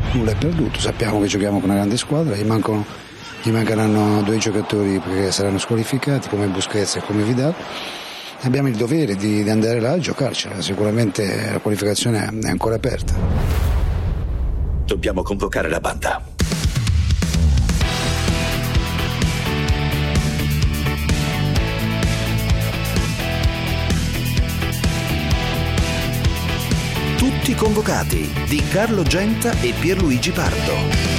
nulla è perduto, sappiamo che giochiamo con una grande squadra, gli mancheranno 2 giocatori perché saranno squalificati come Busquets e come Vidal. Abbiamo il dovere di andare là e giocarcela, sicuramente la qualificazione è ancora aperta. Dobbiamo convocare la banda. Tutti convocati di Carlo Genta e Pierluigi Pardo.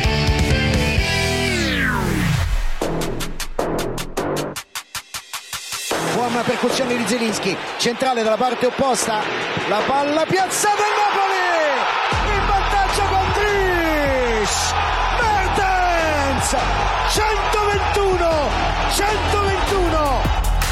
Buona percussione di Zielinski, centrale dalla parte opposta, la palla piazzata al Napoli, in vantaggio con Dries, Mertens, 121.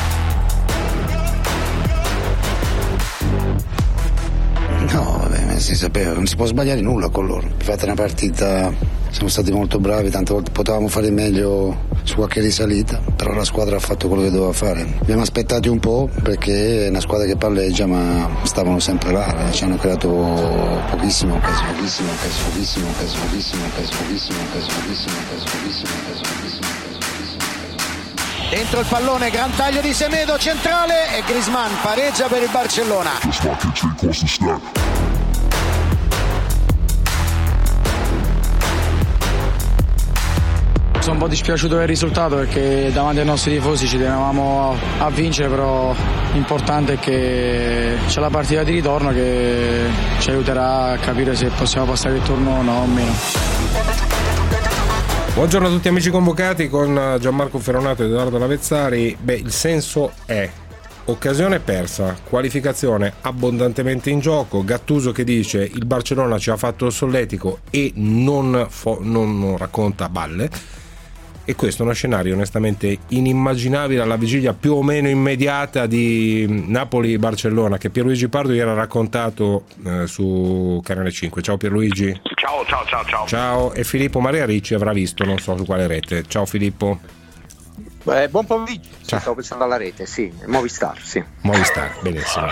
No, vabbè, si sapeva, non si può sbagliare nulla con loro. Fate una partita, siamo stati molto bravi, tante volte potevamo fare meglio su qualche risalita, però la squadra ha fatto quello che doveva fare. Abbiamo aspettati un po' perché è una squadra che palleggia, ma stavano sempre là, ci hanno creato pochissimo. Dentro il pallone, gran taglio di Semedo, centrale, e Griezmann pareggia per il Barcellona. Sono un po' dispiaciuto del risultato perché davanti ai nostri tifosi ci tenevamo a vincere, però l'importante è che c'è la partita di ritorno che ci aiuterà a capire se possiamo passare il turno o meno. Buongiorno a tutti amici convocati con Gianmarco Ferronato ed Edoardo Lavezzari. Il senso è: occasione persa, qualificazione abbondantemente in gioco, Gattuso che dice il Barcellona ci ha fatto il solletico e non racconta balle, e questo è uno scenario onestamente inimmaginabile alla vigilia più o meno immediata di Napoli-Barcellona, che Pierluigi Pardo ieri ha raccontato su Canale 5. Ciao Pierluigi. Ciao, e Filippo Maria Ricci avrà visto, non so su quale rete. Ciao Filippo. Buon pomeriggio. Stavo pensando alla rete, sì, Movistar, sì. Movistar, benissimo.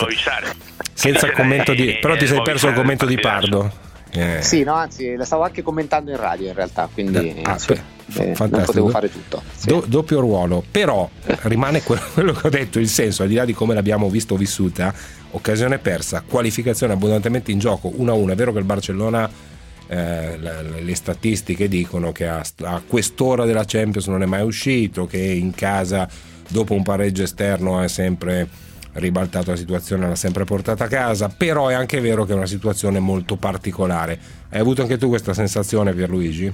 Senza commento di. Però ti sei perso il commento di Pardo. Sì, no, anzi, la stavo anche commentando in radio in realtà, quindi fantastico. Non potevo fare tutto. Sì. Doppio ruolo, però rimane quello che ho detto, il senso, al di là di come l'abbiamo vissuta, occasione persa, qualificazione abbondantemente in gioco, 1-1. È vero che il Barcellona, le statistiche dicono che a quest'ora della Champions non è mai uscito, che in casa dopo un pareggio esterno è sempre ribaltato la situazione, l'ha sempre portata a casa, però è anche vero che è una situazione molto particolare. Hai avuto anche tu questa sensazione, Pierluigi?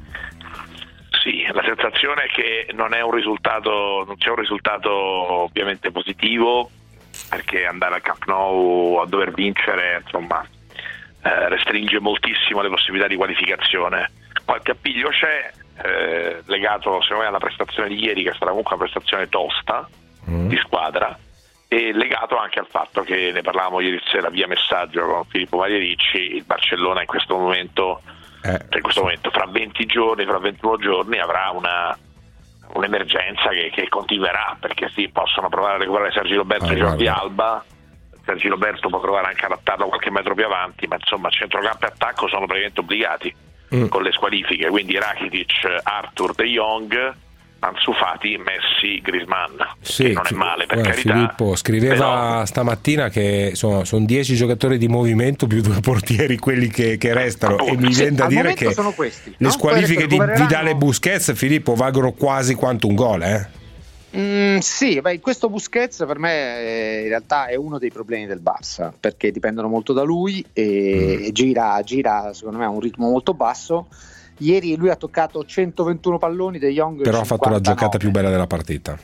Sì, la sensazione è che non c'è un risultato ovviamente positivo, perché andare al Camp Nou a dover vincere, insomma, restringe moltissimo le possibilità di qualificazione. Qualche appiglio c'è, legato secondo me alla prestazione di ieri, che è stata comunque una prestazione tosta di squadra, e legato anche al fatto che ne parlavamo ieri sera via messaggio con Filippo Maria Ricci, il Barcellona in questo momento, fra 20 giorni, fra 21 giorni avrà un'emergenza che continuerà, perché sì, possono provare a recuperare Sergi Roberto e Jordi Alba. Sergi Roberto può provare anche a adattarlo qualche metro più avanti, ma insomma centrocampo e attacco sono praticamente obbligati con le squalifiche, quindi Rakitic, Arthur, De Jong, Ansu Fati, Messi, Griezmann, sì, che non è male, per carità. Filippo scriveva però stamattina che sono 10 giocatori di movimento più 2 portieri quelli che restano, e mi viene da dire che sono questi, le squalifiche di Vidal e Busquets, Filippo, valgono quasi quanto un gol, Sì, questo Busquets per me in realtà è uno dei problemi del Barça, perché dipendono molto da lui e gira secondo me a un ritmo molto basso. Ieri lui ha toccato 121 palloni, De Jong però 59. ha fatto la giocata più bella della partita.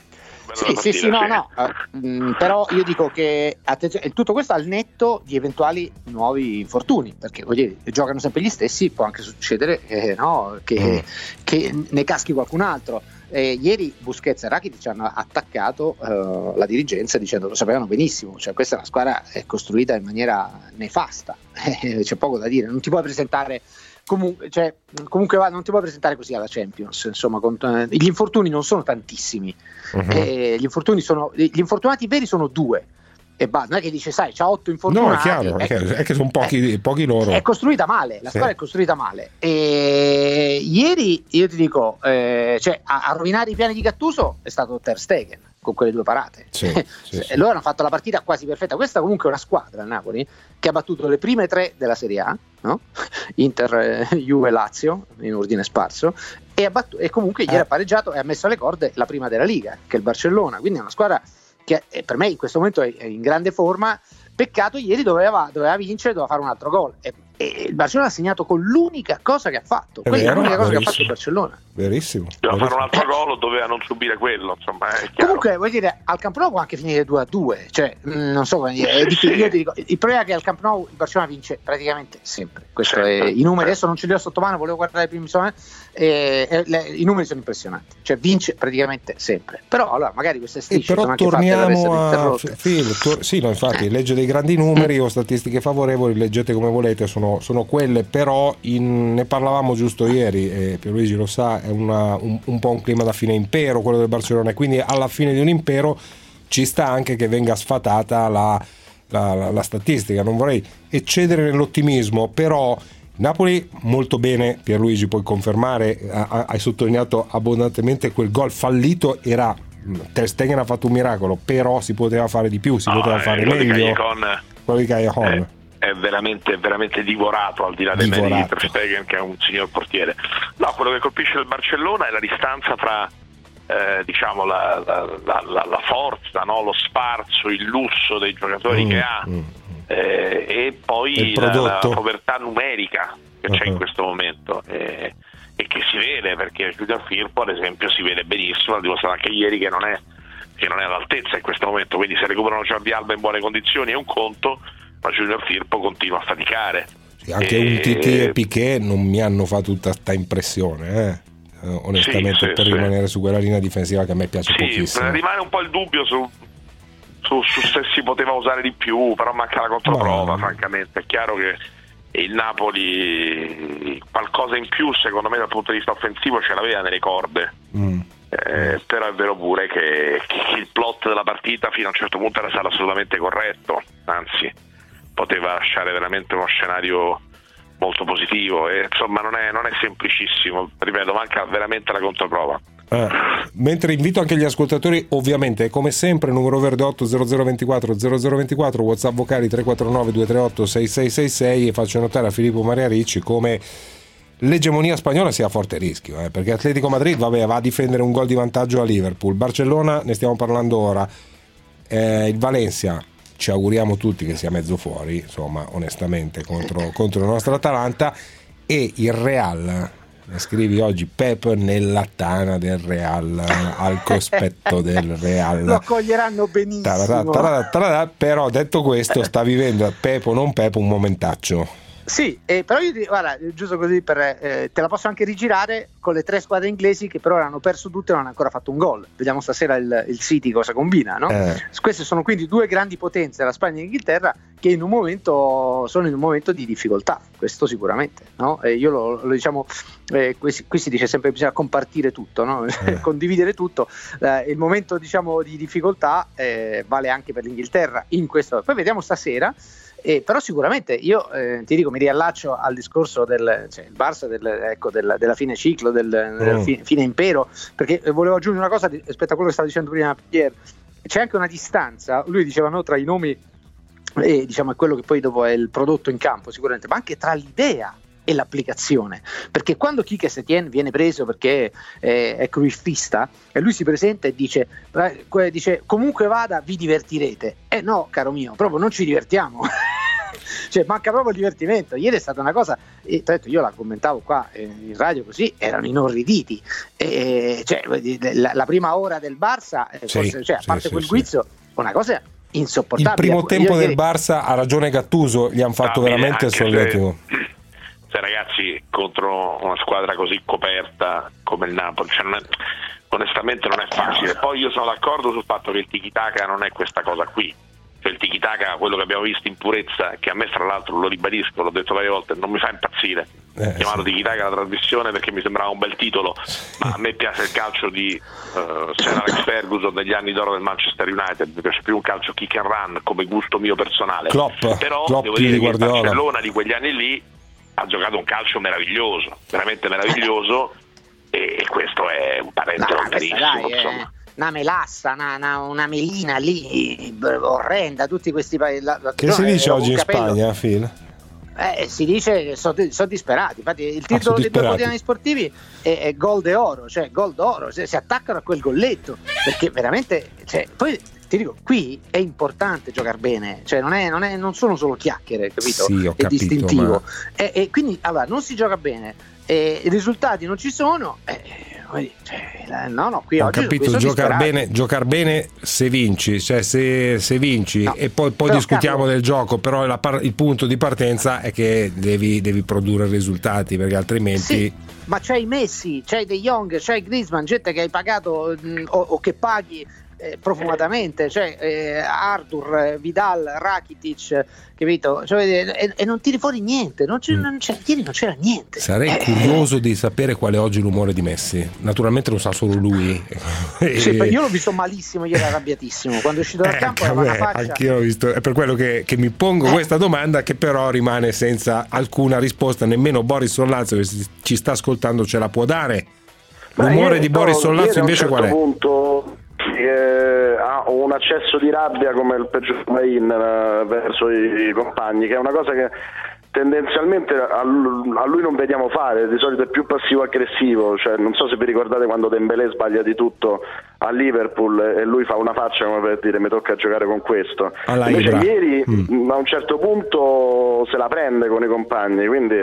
Però io dico che tutto questo al netto di eventuali nuovi infortuni, perché giocano sempre gli stessi, può anche succedere che ne caschi qualcun altro. Ieri Busquets e Rakitic hanno attaccato la dirigenza dicendo, lo sapevano benissimo, cioè questa è una squadra costruita in maniera nefasta, c'è poco da dire, non ti puoi presentare comunque non ti puoi presentare così alla Champions, insomma, gli infortuni non sono tantissimi, gli infortunati veri sono 2, e basta, non è che dice sai c'ha 8 infortunati. No, è chiaro, è che sono pochi loro. È costruita male, la squadra è costruita male, e ieri io ti dico cioè a rovinare i piani di Gattuso è stato Ter Stegen con quelle 2 parate. Loro hanno fatto la partita quasi perfetta. Questa comunque è una squadra, il Napoli, che ha battuto le prime 3 della Serie A, no? Inter, Juve, Lazio in ordine sparso, e comunque ieri ha pareggiato e ha messo alle corde la prima della Liga, che è il Barcellona. Quindi è una squadra che per me in questo momento è in grande forma. Peccato, ieri doveva vincere, doveva fare un altro gol, e il Barcellona ha segnato con l'unica cosa che ha fatto. Quella è l'unica cosa che ha fatto il Barcellona. Verissimo. Doveva fare un altro gol, doveva non subire quello, insomma, è chiaro. Comunque vuol dire, al Camp Nou può anche finire 2-2, cioè non so come dire, è difficile. Io ti dico, il problema è che al Camp Nou il Barcellona vince praticamente sempre. Questo è, i numeri adesso non ce li ho sotto mano, volevo guardare i primi i numeri sono impressionanti, cioè vince praticamente sempre. Però allora magari queste strisce però sono anche fatte per essere interrotte. Sì, no, infatti legge dei grandi numeri o statistiche favorevoli, leggete come volete, sono quelle, però ne parlavamo giusto ieri, Pierluigi lo sa, è un po' un clima da fine impero quello del Barcellona, e quindi alla fine di un impero ci sta anche che venga sfatata la statistica. Non vorrei eccedere nell'ottimismo, però Napoli molto bene, Pierluigi puoi confermare, hai sottolineato abbondantemente quel gol fallito, era Ter Stegen ha fatto un miracolo, però si poteva fare di più, si poteva fare meglio. Quello di Callejon è veramente divorato, al di là dei meriti di Ter Stegen, che è un signor portiere. No, quello che colpisce il Barcellona è la distanza fra diciamo la forza, no? Lo sfarzo, il lusso dei giocatori che ha e poi la povertà numerica che c'è in questo momento, e che si vede, perché Junior Firpo ad esempio si vede benissimo, l'ha dimostrato anche ieri che non è all'altezza in questo momento. Quindi se recuperano Jordi Alba in buone condizioni è un conto, ma Junior Firpo continua a faticare. Sì, anche Umtiti e Piqué non mi hanno fatto tutta sta impressione, onestamente, per rimanere su quella linea difensiva che a me piace pochissimo. Rimane un po' il dubbio su se si poteva usare di più, però manca la controprova, francamente. È chiaro che il Napoli qualcosa in più secondo me dal punto di vista offensivo ce l'aveva nelle corde, però è vero pure che il plot della partita fino a un certo punto era stato assolutamente corretto, anzi poteva lasciare veramente uno scenario molto positivo, e insomma non è semplicissimo, ripeto, manca veramente la controprova. Mentre invito anche gli ascoltatori, ovviamente come sempre, numero verde 8 0024 0024, WhatsApp vocali 349 238 6666, e faccio notare a Filippo Maria Ricci come l'egemonia spagnola sia a forte rischio, perché Atletico Madrid va a difendere un gol di vantaggio a Liverpool, Barcellona ne stiamo parlando ora, il Valencia ci auguriamo tutti che sia mezzo fuori, insomma, onestamente, contro la nostra Atalanta, e il Real. Scrivi oggi Pep nella tana del Real, al cospetto del Real. Lo accoglieranno benissimo. Però detto questo, sta vivendo Pep o non Pep un momentaccio. Sì, però io guarda, giusto così te la posso anche rigirare con le 3 squadre inglesi che però hanno perso tutte e non hanno ancora fatto un gol. Vediamo stasera il City cosa combina, no? Queste sono quindi 2 grandi potenze, la Spagna e l'Inghilterra, che sono in un momento di difficoltà, questo sicuramente, no? Io lo diciamo, qui si dice sempre che bisogna compartire tutto, no? Condividere tutto. Il momento, diciamo, di difficoltà vale anche per l'Inghilterra in questo. Poi vediamo stasera. Però sicuramente io ti dico, mi riallaccio al discorso il Barça della fine ciclo, del fine impero, perché volevo aggiungere una cosa rispetto a quello che stava dicendo prima Pierre. C'è anche una distanza, lui diceva, no, tra i nomi e diciamo quello che poi dopo è il prodotto in campo sicuramente, ma anche tra l'idea e l'applicazione, perché quando Quique Setien viene preso perché è cruiffista e lui si presenta e dice comunque vada vi divertirete, no caro mio, proprio non ci divertiamo. Cioè manca proprio il divertimento. Ieri è stata una cosa, e tra l'altro io la commentavo qua in radio, così erano inorriditi, cioè la prima ora del Barça a parte quel guizzo, una cosa insopportabile. Il primo tempo del Barça, ha ragione Gattuso, gli hanno fatto veramente il solletico. Cioè ragazzi, contro una squadra così coperta come il Napoli, onestamente non è facile. Poi io sono d'accordo sul fatto che il tiki-taka non è questa cosa qui, cioè il tiki-taka, quello che abbiamo visto in purezza, che a me fra l'altro, lo ribadisco, l'ho detto varie volte, non mi fa impazzire. chiamato Tiki Taka la trasmissione perché mi sembrava un bel titolo, ma a me piace il calcio di Sir Alex Ferguson degli anni d'oro del Manchester United, mi piace più un calcio kick and run come gusto mio personale. Klopp devo dire di che il Guardiola. Barcellona di quegli anni lì ha giocato un calcio meraviglioso, veramente meraviglioso, e questo è un talento grandissimo, insomma. Una melassa, una melina lì orrenda, tutti questi che si dice oggi in Spagna, Phil? Si dice che sono disperati. Infatti il titolo dei due quotidiani sportivi è gol d'oro, cioè gol d'oro, si attaccano a quel golletto, perché veramente, cioè, poi ti dico, qui è importante giocare bene, cioè non sono solo chiacchiere, capito? Sì, ho è capito, distintivo, ma... e quindi allora non si gioca bene, i risultati non ci sono, qui ho oggi capito, giocare bene se vinci, cioè se vinci, no, e poi discutiamo del gioco, però il punto di partenza è che devi produrre risultati, perché altrimenti sì, ma c'hai Messi, c'hai De Jong, c'hai Griezmann, gente che hai pagato o che paghi profumatamente, cioè Arthur, Vidal, Rakitic, capito? Cioè, e non tiri fuori niente, ieri non c'era niente. Sarei curioso di sapere qual è oggi l'umore di Messi. Naturalmente lo sa solo lui. Sì, io l'ho visto malissimo ieri, arrabbiatissimo quando è uscito dal campo, aveva una faccia. Anch'io l'ho visto, è per quello che mi pongo questa domanda, che però rimane senza alcuna risposta. Nemmeno Boris Sollazzo, che ci sta ascoltando, ce la può dare. L'umore di Boris Sollazzo invece qual è? Punto ha un accesso di rabbia come il peggior Higuaín verso i compagni, che è una cosa che tendenzialmente a lui non vediamo fare. Di solito è più passivo-aggressivo, cioè non so se vi ricordate quando Dembélé sbaglia di tutto a Liverpool e lui fa una faccia come per dire mi tocca giocare con questo. Invece ieri a un certo punto se la prende con i compagni, quindi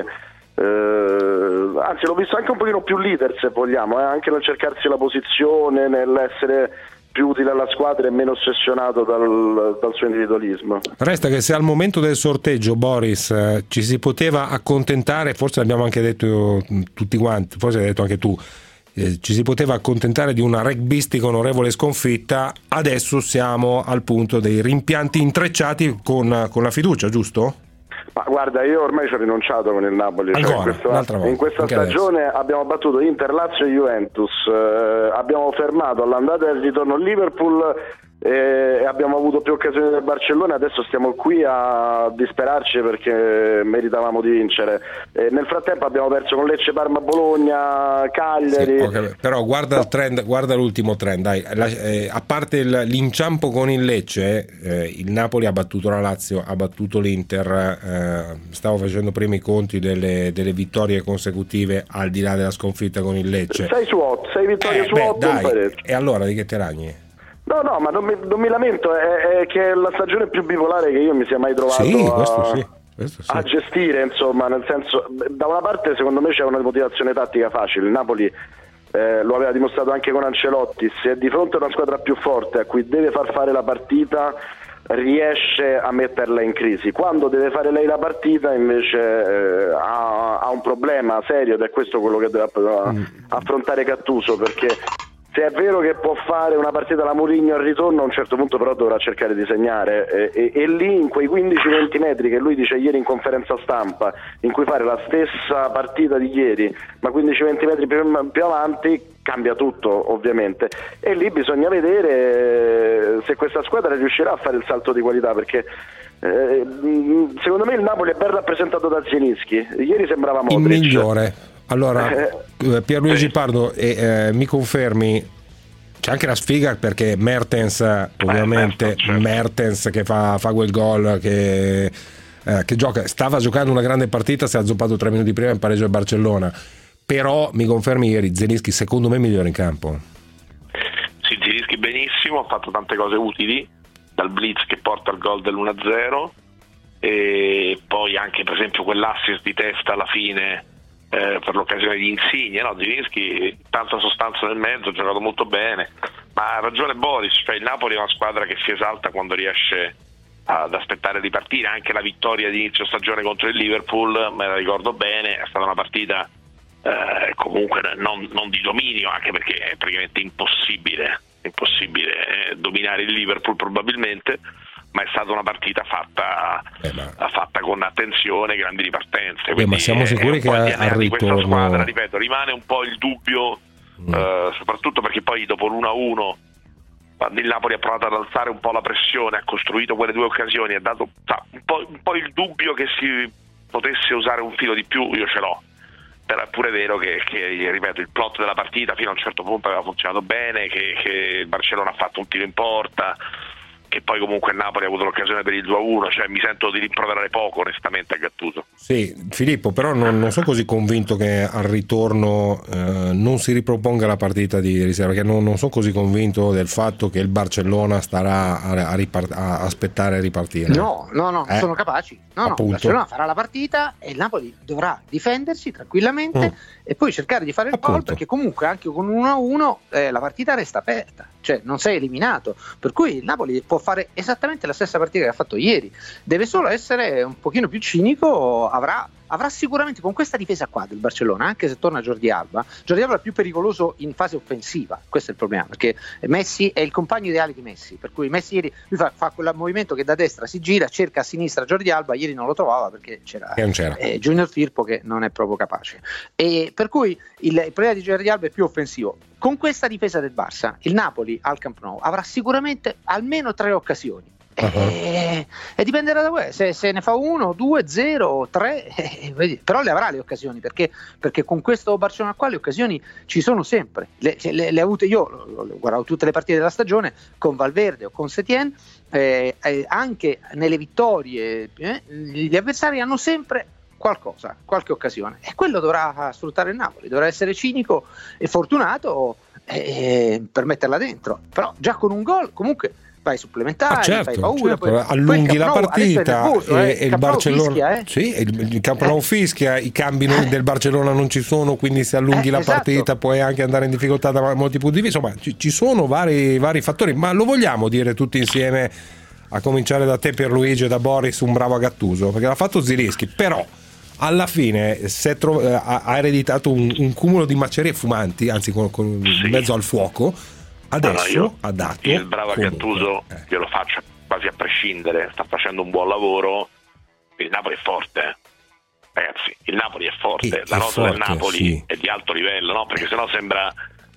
anzi l'ho visto anche un pochino più leader, se vogliamo, anche nel cercarsi la posizione, nell'essere più utile alla squadra e meno ossessionato dal suo individualismo. Resta che se al momento del sorteggio, Boris, ci si poteva accontentare, forse l'abbiamo anche detto tutti quanti, forse l'hai detto anche tu, ci si poteva accontentare di una rugbistica onorevole sconfitta, adesso siamo al punto dei rimpianti intrecciati con la fiducia, giusto? Ma guarda, io ormai ci ho rinunciato con il Napoli. In questa stagione abbiamo battuto Inter, Lazio e Juventus, abbiamo fermato all'andata e al ritorno Liverpool e abbiamo avuto più occasioni del Barcellona. Adesso stiamo qui a disperarci perché meritavamo di vincere. Nel frattempo abbiamo perso con Lecce, Parma, Bologna, Cagliari. Sì, però guarda il trend, guarda l'ultimo trend, dai. A parte l'inciampo con il Lecce, il Napoli ha battuto la Lazio, ha battuto l'Inter. Stavo facendo prima i conti delle vittorie consecutive al di là della sconfitta con il Lecce. 6 vittorie su 8. E allora di che te ragni? No, ma non mi lamento, è che è la stagione più bipolare che io mi sia mai trovato a gestire, insomma, nel senso, da una parte secondo me c'è una motivazione tattica facile. Il Napoli lo aveva dimostrato anche con Ancelotti, se è di fronte a una squadra più forte a cui deve far fare la partita riesce a metterla in crisi. Quando deve fare lei la partita invece ha un problema serio, ed è questo quello che deve affrontare Gattuso, perché se è vero che può fare una partita alla Mourinho al ritorno, a un certo punto però dovrà cercare di segnare e lì in quei 15-20 metri che lui dice ieri in conferenza stampa, in cui fare la stessa partita di ieri ma 15-20 metri più avanti, cambia tutto ovviamente, e lì bisogna vedere se questa squadra riuscirà a fare il salto di qualità, perché secondo me il Napoli è ben rappresentato da Zielinski. Ieri sembrava Modric, il migliore. Allora, Pierluigi Pardo, mi confermi, c'è anche la sfiga perché Mertens, ovviamente, certo. Mertens che fa quel gol, che stava giocando una grande partita, si è azzoppato 3 minuti prima in pareggio al Barcellona, però mi confermi ieri Zielinski secondo me migliore in campo. Sì, Zielinski benissimo, ha fatto tante cose utili, dal blitz che porta al gol dell'1-0 e poi anche per esempio quell'assist di testa alla fine per l'occasione di Insigne, no? Zielinski tanta sostanza nel mezzo, ha giocato molto bene, ma ha ragione Boris, cioè il Napoli è una squadra che si esalta quando riesce ad aspettare di partire. Anche la vittoria di inizio stagione contro il Liverpool, me la ricordo bene, è stata una partita comunque non di dominio, anche perché è praticamente impossibile dominare il Liverpool probabilmente, ma è stata una partita fatta con attenzione, grandi ripartenze. Ma siamo sicuri che al ritorno questa squadra, ripeto, rimane un po' il dubbio, soprattutto perché poi dopo l'1-1 quando il Napoli ha provato ad alzare un po' la pressione, ha costruito quelle 2 occasioni, ha dato un po' il dubbio che si potesse usare un filo di più, io ce l'ho. Però è pure vero che ripeto, il plot della partita fino a un certo punto aveva funzionato bene, che il Barcellona ha fatto un tiro in porta, che poi comunque il Napoli ha avuto l'occasione per il 2-1, cioè mi sento di rimproverare poco onestamente a Gattuso. Sì, Filippo, però non sono così convinto che al ritorno non si riproponga la partita di riserva, perché non sono così convinto del fatto che il Barcellona starà a aspettare a ripartire. No, sono capaci. No, il Barcellona farà la partita e il Napoli dovrà difendersi tranquillamente e poi cercare di fare il gol, perché comunque anche con 1-1 la partita resta aperta, cioè non sei eliminato, per cui il Napoli può fare esattamente la stessa partita che ha fatto ieri, deve solo essere un pochino più cinico, avrà sicuramente con questa difesa qua del Barcellona, anche se torna Jordi Alba è più pericoloso in fase offensiva, questo è il problema, perché Messi è il compagno ideale di Messi, per cui Messi ieri lui fa quel movimento che da destra si gira, cerca a sinistra Jordi Alba, ieri non lo trovava perché c'era Junior Firpo che non è proprio capace, e per cui il problema di Jordi Alba è più offensivo. Con questa difesa del Barça il Napoli al Camp Nou avrà sicuramente almeno 3 occasioni. E dipenderà da questo, se ne fa 1, 2, 0, 3, però le avrà le occasioni, perché con questo Barcellona qua le occasioni ci sono sempre, le avute. Io ho guardato tutte le partite della stagione con Valverde o con Setien, anche nelle vittorie gli avversari hanno sempre qualche occasione, e quello dovrà sfruttare il Napoli, dovrà essere cinico e fortunato per metterla dentro, però già con un gol comunque vai supplementari, fai paura, poi allunghi la partita nervoso, e il Barcellona fischia, il Camp Nou fischia, i cambi del Barcellona non ci sono, quindi se allunghi la partita puoi anche andare in difficoltà da molti punti di vista, insomma ci sono vari fattori, ma lo vogliamo dire tutti insieme, a cominciare da te Pierluigi e da Boris, un bravo a Gattuso, perché l'ha fatto Zielinski, però alla fine ha ereditato un cumulo di macerie fumanti, anzi con in mezzo al fuoco. Adesso ha dato il bravo Gattuso, io lo faccio quasi a prescindere, sta facendo un buon lavoro. Il Napoli è forte, ragazzi, il Napoli è forte, la rosa del Napoli è di alto livello, no? Perché sennò sembra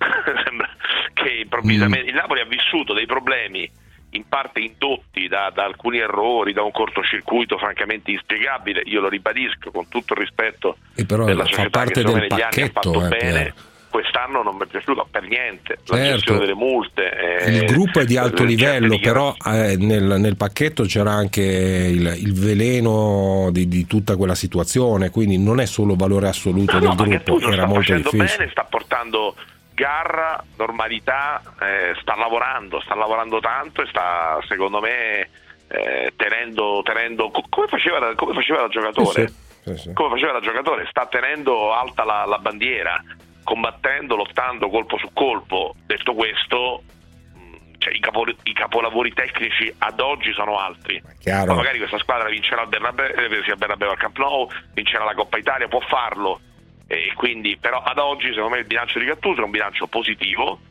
che improvvisamente il Napoli ha vissuto dei problemi in parte indotti da alcuni errori, da un cortocircuito francamente inspiegabile, io lo ribadisco con tutto il rispetto della società che secondo me negli anni ha fatto bene. Quest'anno non mi è piaciuto per niente la gestione delle multe. Il gruppo è di alto livello, però nel pacchetto c'era anche il veleno di tutta quella situazione, quindi non è solo valore assoluto del gruppo, era molto difficile. Bene, sta portando garra, normalità, sta lavorando tanto e sta, secondo me, tenendo come faceva da giocatore. Sì. Come faceva da giocatore, sta tenendo alta la bandiera, combattendo, lottando colpo su colpo. Detto questo, cioè, i capolavori tecnici ad oggi sono altri. Poi magari questa squadra vincerà al Bernabéu al Camp Nou, vincerà la Coppa Italia, può farlo, e quindi però ad oggi secondo me il bilancio di Gattuso è un bilancio positivo,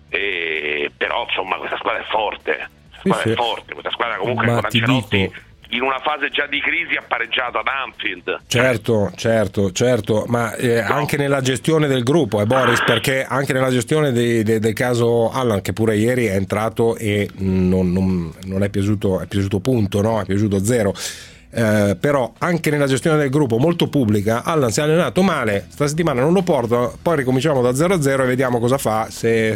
però insomma questa squadra è forte, questa squadra comunque con Ancelotti in una fase già di crisi ha pareggiato ad Anfield. Certo, ma anche nella gestione del gruppo, Boris, perché anche nella gestione del caso Allan, che pure ieri è entrato e non è piaciuto punto, no? È piaciuto 0. Però anche nella gestione del gruppo molto pubblica, Allan si è allenato male, sta settimana non lo porto, poi ricominciamo da 0-0 e vediamo cosa fa, se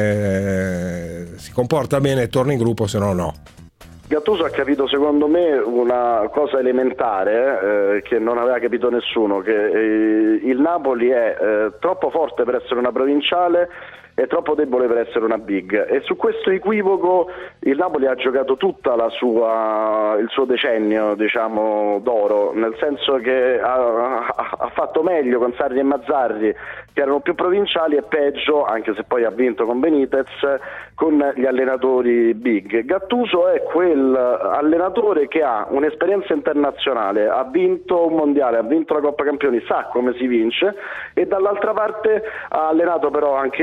si comporta bene e torna in gruppo, se no. Gattuso ha capito secondo me una cosa elementare che non aveva capito nessuno, che il Napoli è troppo forte per essere una provinciale è troppo debole per essere una big, e su questo equivoco il Napoli ha giocato tutta il suo decennio, diciamo, d'oro, nel senso che ha fatto meglio con Sarri e Mazzarri, che erano più provinciali, e peggio, anche se poi ha vinto con Benitez, con gli allenatori big. Gattuso è quel allenatore che ha un'esperienza internazionale, ha vinto un mondiale, ha vinto la Coppa Campioni, sa come si vince, e dall'altra parte ha allenato però anche il Pisa,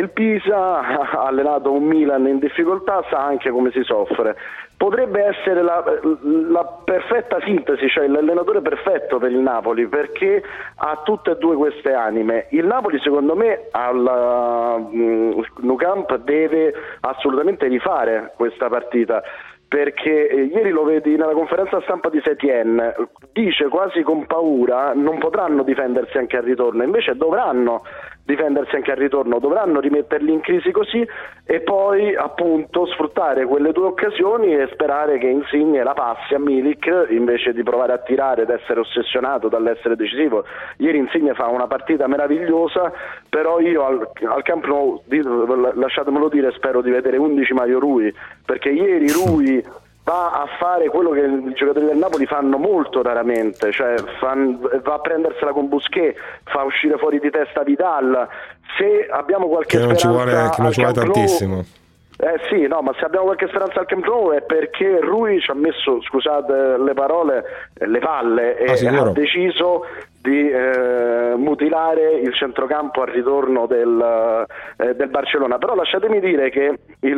ha allenato un Milan in difficoltà, sa anche come si soffre. Potrebbe essere la perfetta sintesi, cioè l'allenatore perfetto per il Napoli, perché ha tutte e due queste anime. Il Napoli secondo me al Nou Camp deve assolutamente rifare questa partita, perché ieri lo vedi nella conferenza stampa di Setien, dice quasi con paura non potranno difendersi anche al ritorno, invece dovranno difendersi anche al ritorno, dovranno rimetterli in crisi così e poi appunto sfruttare quelle due occasioni e sperare che Insigne la passi a Milik invece di provare a tirare ed essere ossessionato dall'essere decisivo. Ieri Insigne fa una partita meravigliosa, però io al Camp Nou, lasciatemelo dire, spero di vedere 11 Mario Rui, perché ieri Rui va a fare quello che i giocatori del Napoli fanno molto raramente, cioè va a prendersela con Busquets, fa uscire fuori di testa Vidal. Se abbiamo qualche speranza che non ci vuole tantissimo. Sì, no, ma se abbiamo qualche speranza al Camp Nou è perché Rui ci ha messo, scusate le parole, le palle e ha deciso di mutilare il centrocampo al ritorno del Barcellona. Però lasciatemi dire che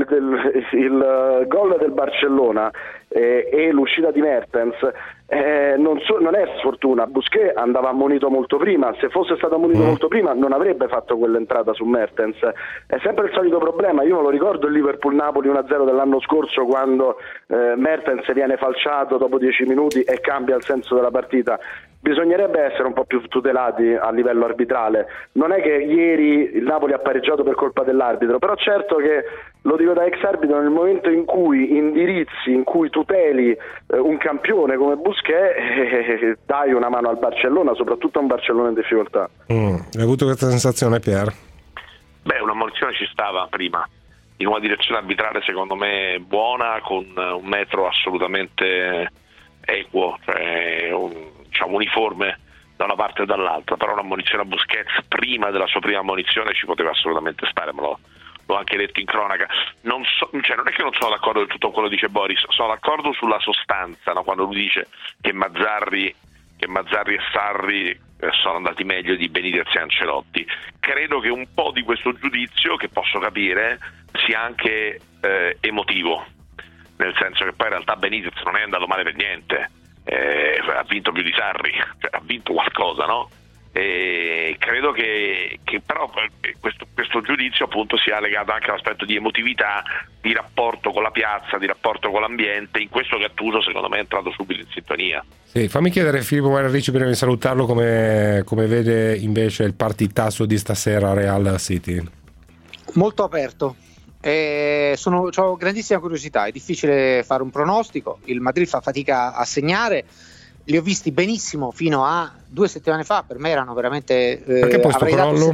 il gol del Barcellona e l'uscita di Mertens non è sfortuna. Busquets andava ammonito molto prima, se fosse stato ammonito molto prima non avrebbe fatto quell'entrata su Mertens. È sempre il solito problema, io me lo ricordo il Liverpool-Napoli 1-0 dell'anno scorso, quando Mertens viene falciato dopo 10 minuti e cambia il senso della partita. Bisognerebbe essere un po' più tutelati a livello arbitrale. Non è che ieri il Napoli ha pareggiato per colpa dell'arbitro, però certo che, lo dico da ex arbitro, nel momento in cui indirizzi, in cui tuteli un campione come Busquets, dai una mano al Barcellona, soprattutto a un Barcellona in difficoltà. Hai avuto questa sensazione, Pier? Beh, una munizione ci stava prima, in una direzione arbitrale secondo me buona, con un metro assolutamente equo, cioè uniforme da una parte e dall'altra, però una munizione a Busquets prima della sua prima ammonizione ci poteva assolutamente stare, ma l'ho anche detto in cronaca. Non è che non sono d'accordo con tutto quello che dice Boris, sono d'accordo sulla sostanza, no? Quando lui dice che Mazzarri e Sarri sono andati meglio di Benitez e Ancelotti. Credo che un po' di questo giudizio, che posso capire, sia anche emotivo, nel senso che poi in realtà Benitez non è andato male per niente, ha vinto più di Sarri, cioè, ha vinto qualcosa, no? E credo che però questo giudizio appunto sia legato anche all'aspetto di emotività, di rapporto con la piazza, di rapporto con l'ambiente. In questo Gattuso secondo me è entrato subito in sintonia. Sì, fammi chiedere Filippo Mararici, prima di salutarlo, come vede invece il partitasso di stasera Real City. Molto aperto. Ho grandissima curiosità, è difficile fare un pronostico, il Madrid fa fatica a segnare, li ho visti benissimo fino a 2 settimane fa, per me erano veramente perché poi sto crollo?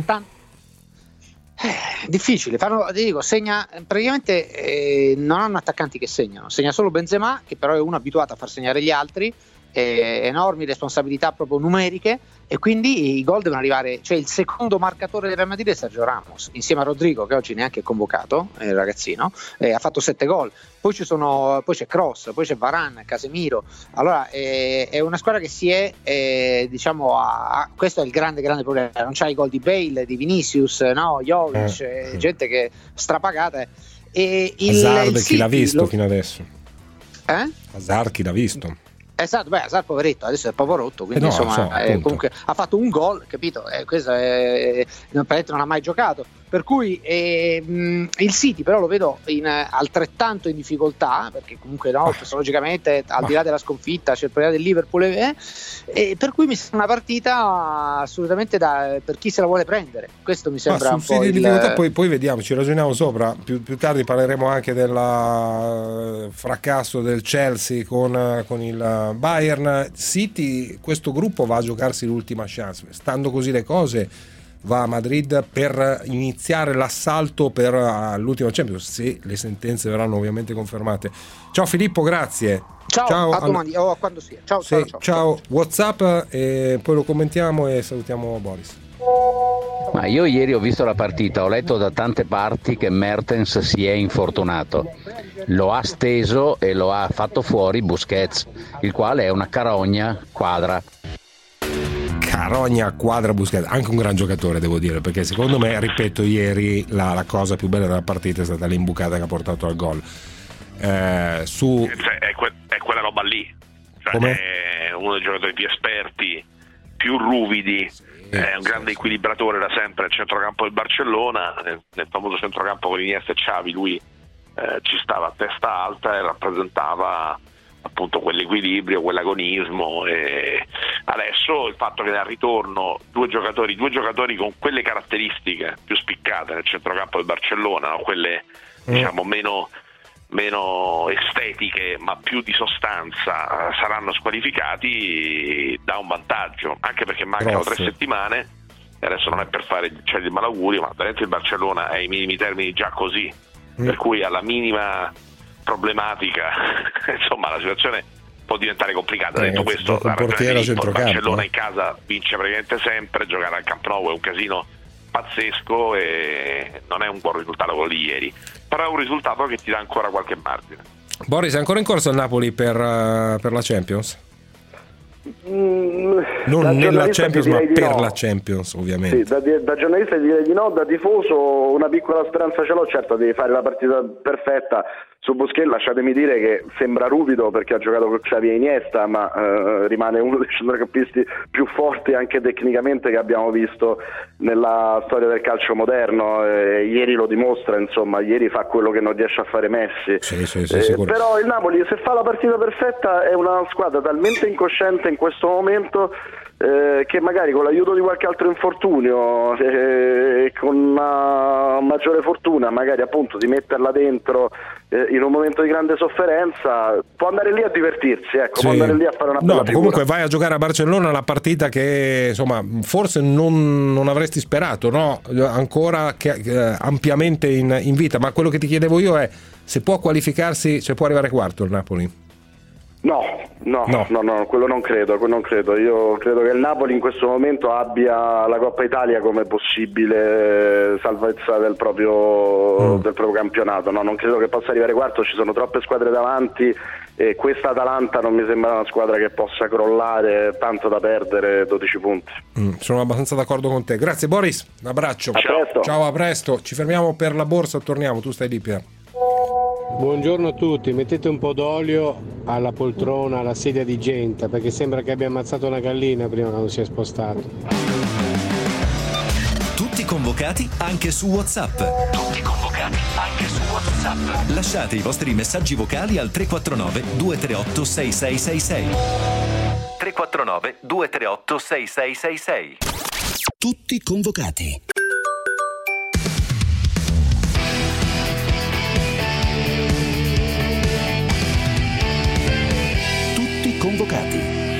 Difficile, segna praticamente, non hanno attaccanti che segnano, segna solo Benzema, che però è uno abituato a far segnare gli altri, enormi responsabilità proprio numeriche, e quindi i gol devono arrivare, cioè il secondo marcatore del Real Madrid è Sergio Ramos, insieme a Rodrigo, che oggi neanche è convocato, il ragazzino, ha fatto 7 gol, poi c'è Kroos, poi c'è Varane, Casemiro. Allora è una squadra che si è questo è il grande problema, non c'ha i gol di Bale, di Vinicius, no, Jovic, gente che è strapagata, e Hazard, chi l'ha visto fino adesso? Hazard, chi l'ha visto? Esatto, Hazard poveretto, adesso è proprio rotto, quindi comunque ha fatto un gol, capito? Questo non ha mai giocato, per cui il City però lo vedo altrettanto in difficoltà, perché comunque logicamente al di là della sconfitta c'è il problema del Liverpool, e per cui mi sembra una partita assolutamente per chi se la vuole prendere. Questo mi sembra un po' poi vediamo, ci ragioniamo sopra, più tardi parleremo anche del fracasso del Chelsea con il Bayern. City, questo gruppo va a giocarsi l'ultima chance, stando così le cose va a Madrid per iniziare l'assalto per l'ultima Champions, se le sentenze verranno ovviamente confermate. Ciao Filippo, grazie. Ciao, a domani o a quando sia. Ciao. WhatsApp, e poi lo commentiamo e salutiamo Boris. Ma io ieri ho visto la partita, ho letto da tante parti che Mertens si è infortunato, lo ha steso e lo ha fatto fuori Busquets, il quale è una carogna quadra. Carogna, Quadra, Busquets, anche un gran giocatore devo dire, perché secondo me, ripeto, ieri la cosa più bella della partita è stata l'imbucata che ha portato al gol. È quella roba lì, cioè è uno dei giocatori più esperti, più ruvidi, è un grande equilibratore da sempre al centrocampo del Barcellona, nel famoso centrocampo con Iniesta e Xavi lui ci stava a testa alta e rappresentava appunto quell'equilibrio, quell'agonismo, e adesso il fatto che al ritorno due giocatori con quelle caratteristiche più spiccate nel centrocampo del Barcellona, no? Quelle diciamo meno estetiche ma più di sostanza, saranno squalificati, dà un vantaggio, anche perché mancano 3 settimane e adesso non è per fare il malaugurio, ma veramente il Barcellona è ai minimi termini già così, per cui alla minima problematica insomma la situazione può diventare complicata. Detto questo, il Barcellona in casa vince praticamente sempre, giocare al Camp Nou è un casino pazzesco e non è un buon risultato quello di ieri, però è un risultato che ti dà ancora qualche margine. Boris, è ancora in corso il Napoli per la Champions? Non nella Champions ma per la Champions, ovviamente. Sì, da giornalista direi di no, da tifoso una piccola speranza ce l'ho. Certo, devi fare la partita perfetta. Su Busquets lasciatemi dire che sembra ruvido perché ha giocato con Xavi e Iniesta, ma rimane uno dei centrocampisti più forti anche tecnicamente che abbiamo visto nella storia del calcio moderno. Ieri lo dimostra, insomma, ieri fa quello che non riesce a fare Messi. Sì, però il Napoli, se fa la partita perfetta, è una squadra talmente incosciente in questo momento che magari con l'aiuto di qualche altro infortunio e con una maggiore fortuna magari appunto di metterla dentro in un momento di grande sofferenza può andare lì a divertirsi, può andare lì a fare una bella figura. Comunque vai a giocare a Barcellona, la partita che insomma forse non avresti sperato, no? Ancora ampiamente in vita, ma quello che ti chiedevo io è se può qualificarsi, se può arrivare quarto il Napoli. No, quello non credo. Io credo che il Napoli in questo momento abbia la Coppa Italia come possibile salvezza del proprio campionato. No, non credo che possa arrivare quarto, ci sono troppe squadre davanti e questa Atalanta non mi sembra una squadra che possa crollare tanto da perdere 12 punti. Sono abbastanza d'accordo con te. Grazie Boris, un abbraccio. Ciao, a presto. Ci fermiamo per la borsa, torniamo. Tu stai lì, Pier. Buongiorno a tutti, mettete un po' d'olio alla poltrona, alla sedia di Genta, perché sembra che abbia ammazzato una gallina prima che non si è spostato. Tutti convocati anche su WhatsApp. Lasciate i vostri messaggi vocali al 349 238 6666. 349 238 6666. Tutti convocati. Convocati.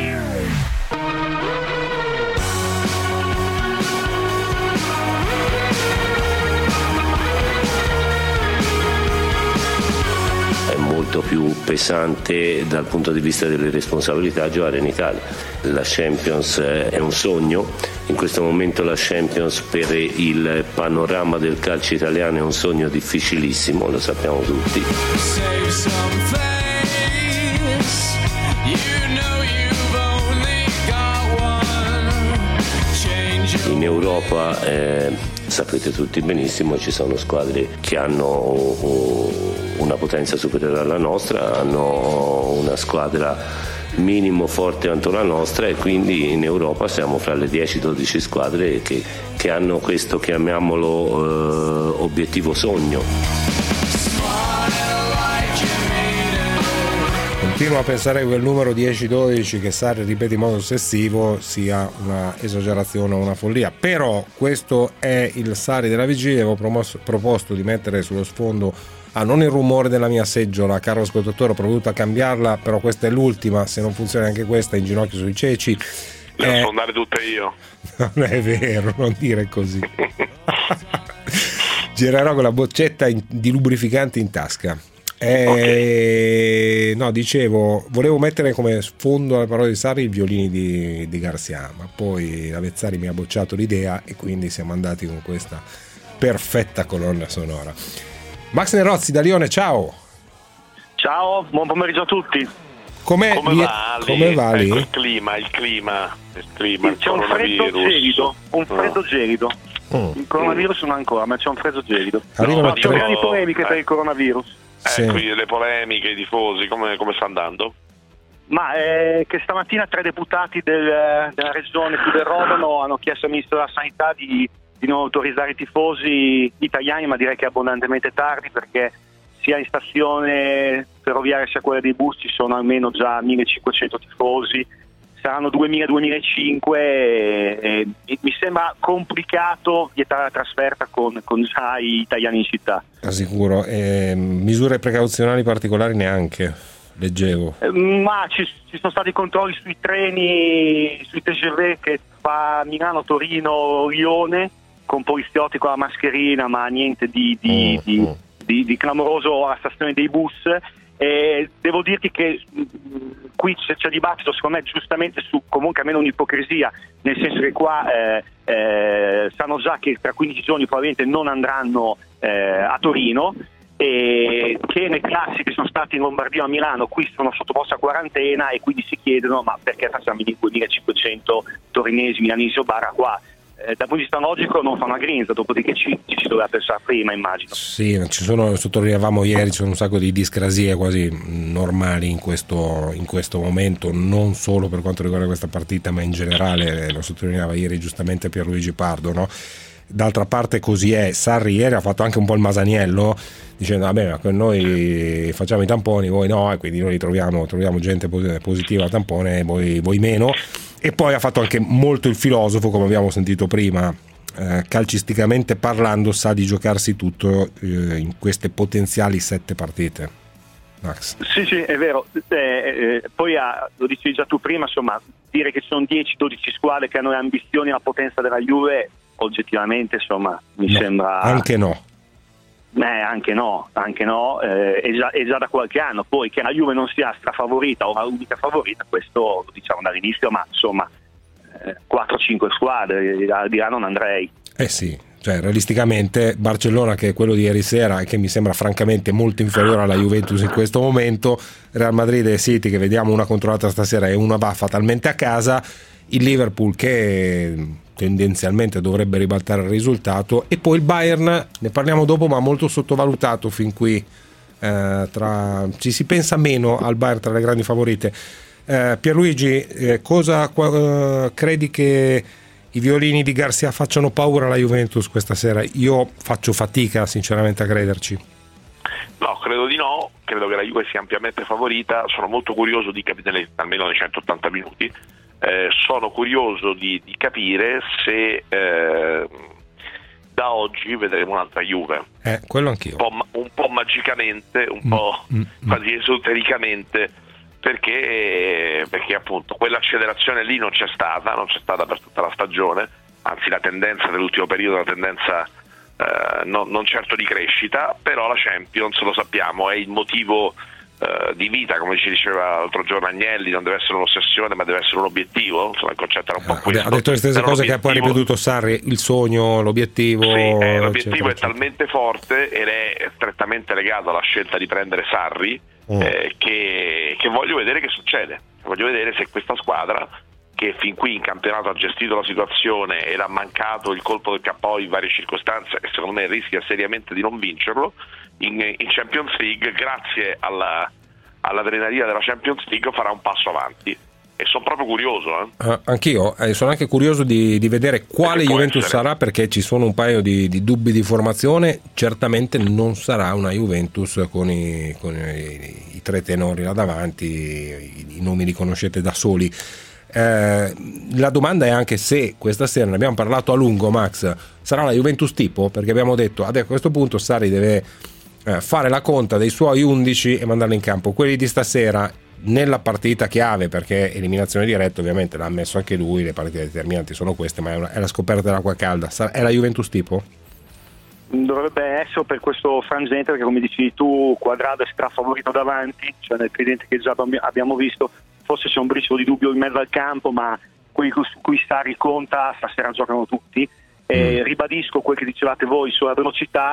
È molto più pesante dal punto di vista delle responsabilità giocare in Italia. La Champions è un sogno, in questo momento la Champions per il panorama del calcio italiano è un sogno difficilissimo, lo sappiamo tutti. In Europa sapete tutti benissimo ci sono squadre che hanno una potenza superiore alla nostra, hanno una squadra minimo forte quanto la nostra e quindi in Europa siamo fra le 10-12 squadre che hanno questo, chiamiamolo, obiettivo sogno. Continuo a pensare che quel numero 10-12 che Sarri ripete in modo ossessivo sia una esagerazione o una follia, però questo è il Sarri della vigilia. Avevo proposto di mettere sullo sfondo non il rumore della mia seggiola, caro ascoltatore, ho provveduto a cambiarla, però questa è l'ultima, se non funziona anche questa in ginocchio sui ceci. Devo sfondare tutte io. Non è vero, non dire così. Girerò con la boccetta di lubrificante in tasca. No, dicevo, volevo mettere come sfondo alle parole di Sarri i violini di Garcia, ma poi Avezzari mi ha bocciato l'idea e quindi siamo andati con questa perfetta colonna sonora. Max Nerozzi da Lione, ciao. Ciao, buon pomeriggio a tutti. Come va lì? Ecco il clima, c'è un freddo gelido. Il coronavirus non ancora, ma c'è un freddo gelido. C'è grandi polemiche per il coronavirus. Quindi le polemiche, i tifosi, come sta andando? Ma che stamattina 3 deputati della regione Sud del Rodano hanno chiesto al Ministro della Sanità di non autorizzare i tifosi italiani, ma direi che abbondantemente tardi, perché sia in stazione ferroviaria sia quella dei bus ci sono almeno già 1500 tifosi, saranno 2000-2005 e mi sembra complicato vietare la trasferta con già gli italiani in città. Sicuro. Misure precauzionali particolari neanche, leggevo. Ma ci sono stati controlli sui treni, sui TGV che fa Milano, Torino, Lione, con poliziotti con la mascherina, ma niente di clamoroso alla stazione dei bus. E devo dirti che qui c'è dibattito, secondo me giustamente, su comunque almeno un'ipocrisia, nel senso che qua sanno già che tra 15 giorni probabilmente non andranno a Torino, e che nei classi che sono stati in Lombardia a Milano qui sono sottoposti a quarantena, e quindi si chiedono ma perché facciamo i 2500 torinesi, milanesi o Barra qua? Dal punto di vista logico non fa una grinza, dopodiché ci si doveva pensare prima, immagino. Sì, sottolineavamo ieri, ci sono un sacco di discrasie quasi normali in questo momento, non solo per quanto riguarda questa partita, ma in generale, lo sottolineava ieri giustamente Pierluigi Pardo, no? D'altra parte così è. Sarri ieri ha fatto anche un po' il Masaniello, dicendo vabbè, noi facciamo i tamponi, voi no, e quindi noi troviamo gente positiva al tampone, voi meno. E poi ha fatto anche molto il filosofo, come abbiamo sentito prima, calcisticamente parlando sa di giocarsi tutto in queste potenziali 7 partite. Max. Sì, è vero. Poi lo dicevi già tu prima, insomma, dire che ci sono 10-12 squadre che hanno le ambizioni e la potenza della Juve, oggettivamente, insomma, mi sembra... Anche no. Anche no, è già da qualche anno. Poi che la Juve non sia strafavorita o la unica favorita, questo lo diciamo dall'inizio, ma insomma 4-5 squadre, di là non andrei. Sì, cioè realisticamente Barcellona, che è quello di ieri sera e che mi sembra francamente molto inferiore alla Juventus in questo momento, Real Madrid e City che vediamo una controllata stasera e una va fatalmente a casa, il Liverpool che tendenzialmente dovrebbe ribaltare il risultato, e poi il Bayern, ne parliamo dopo, ma molto sottovalutato fin qui, ci si pensa meno al Bayern tra le grandi favorite. Pierluigi, cosa credi che i violini di Garcia facciano paura alla Juventus questa sera? Io faccio fatica sinceramente a crederci. No, credo di no, credo che la Juve sia ampiamente favorita. Sono molto curioso di capire, almeno nei 180 minuti, sono curioso di capire se da oggi vedremo un'altra Juve. Quello anch'io. Un po' magicamente, un po' quasi esotericamente, perché appunto quell'accelerazione lì non c'è stata per tutta la stagione, anzi la tendenza dell'ultimo periodo è una tendenza non certo di crescita, però la Champions, lo sappiamo, è il motivo di vita, come ci diceva l'altro giorno Agnelli, non deve essere un'ossessione ma deve essere un obiettivo, insomma il concetto era un po' questo. Ha detto le stesse cose che poi ha ripetuto Sarri, il sogno, l'obiettivo. Sì, l'obiettivo è talmente forte ed è strettamente legato alla scelta di prendere Sarri, che voglio vedere che succede, voglio vedere se questa squadra, che fin qui in campionato ha gestito la situazione ed ha mancato il colpo del KO in varie circostanze e secondo me rischia seriamente di non vincerlo, in Champions League, grazie all'adrenalina della Champions League, farà un passo avanti. E sono proprio curioso. Anch'io, sono anche curioso di vedere quale Juventus sarà, perché ci sono un paio di dubbi di formazione. Certamente non sarà una Juventus con i 3 tenori là davanti, i nomi li conoscete da soli. La domanda è anche se questa sera, ne abbiamo parlato a lungo, Max, sarà la Juventus tipo, perché abbiamo detto a questo punto Sarri deve fare la conta dei suoi 11 e mandarli in campo. Quelli di stasera nella partita chiave, perché eliminazione diretta ovviamente l'ha ammesso anche lui, le partite determinanti sono queste, ma è la scoperta dell'acqua calda. È la Juventus tipo? Dovrebbe essere per questo frangente, perché come dici tu Quadrado è strafavorito davanti, cioè nel tridente che già abbiamo visto. Forse c'è un briciolo di dubbio in mezzo al campo, ma quelli su cui Sarri conta stasera giocano tutti. Ribadisco quel che dicevate voi sulla velocità.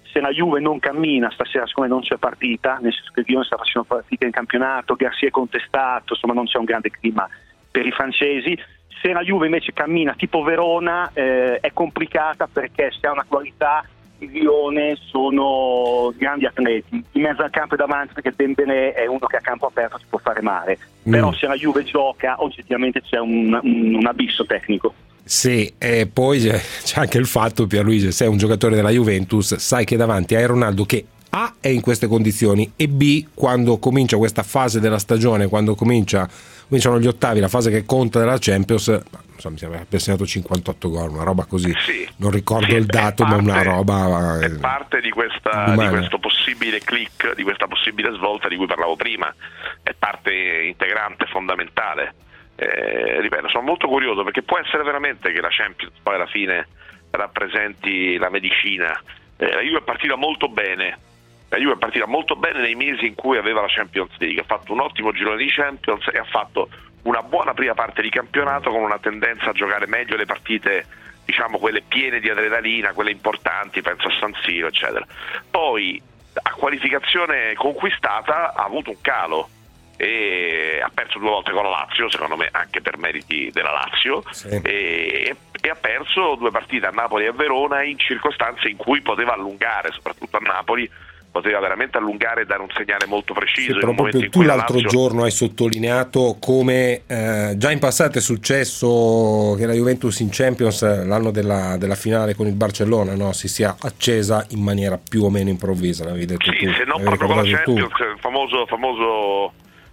se la Juve non cammina stasera, siccome non c'è partita, nel senso che il Lione sta facendo partita in campionato, Garcia è contestato, insomma non c'è un grande clima per i francesi. Se la Juve invece cammina tipo Verona è complicata, perché se ha una qualità, il Lione sono grandi atleti, in mezzo al campo e davanti, perché Dembélé è uno che a campo aperto si può fare male, però se la Juve gioca oggettivamente c'è un abisso tecnico. Sì, e poi c'è anche il fatto, Pierluigi, sei un giocatore della Juventus, sai che davanti hai Ronaldo che A è in queste condizioni e B, quando comincia questa fase della stagione, quando cominciano gli ottavi, la fase che conta della Champions, insomma, mi sembra abbia segnato 58 gol, una roba così, non ricordo il dato, ma una roba è parte di questo possibile click, di questa possibile svolta di cui parlavo prima, è parte integrante, fondamentale. Ripeto, sono molto curioso, perché può essere veramente che la Champions poi alla fine rappresenti la medicina. La Juve è partita molto bene. La Juve è partita molto bene nei mesi in cui aveva la Champions League, ha fatto un ottimo girone di Champions e ha fatto una buona prima parte di campionato, con una tendenza a giocare meglio le partite, diciamo quelle piene di adrenalina, quelle importanti, penso a San Siro, eccetera. Poi a qualificazione conquistata ha avuto un calo e ha perso 2 volte con la Lazio, secondo me anche per meriti della Lazio, e ha perso 2 partite a Napoli e a Verona in circostanze in cui poteva allungare, soprattutto a Napoli poteva veramente allungare e dare un segnale molto preciso. Sì, però proprio tu l'altro giorno hai sottolineato come già in passato è successo che la Juventus in Champions, l'anno della finale con il Barcellona, no, si sia accesa in maniera più o meno improvvisa, l'avevi detto tu. Se non proprio con la Champions, il famoso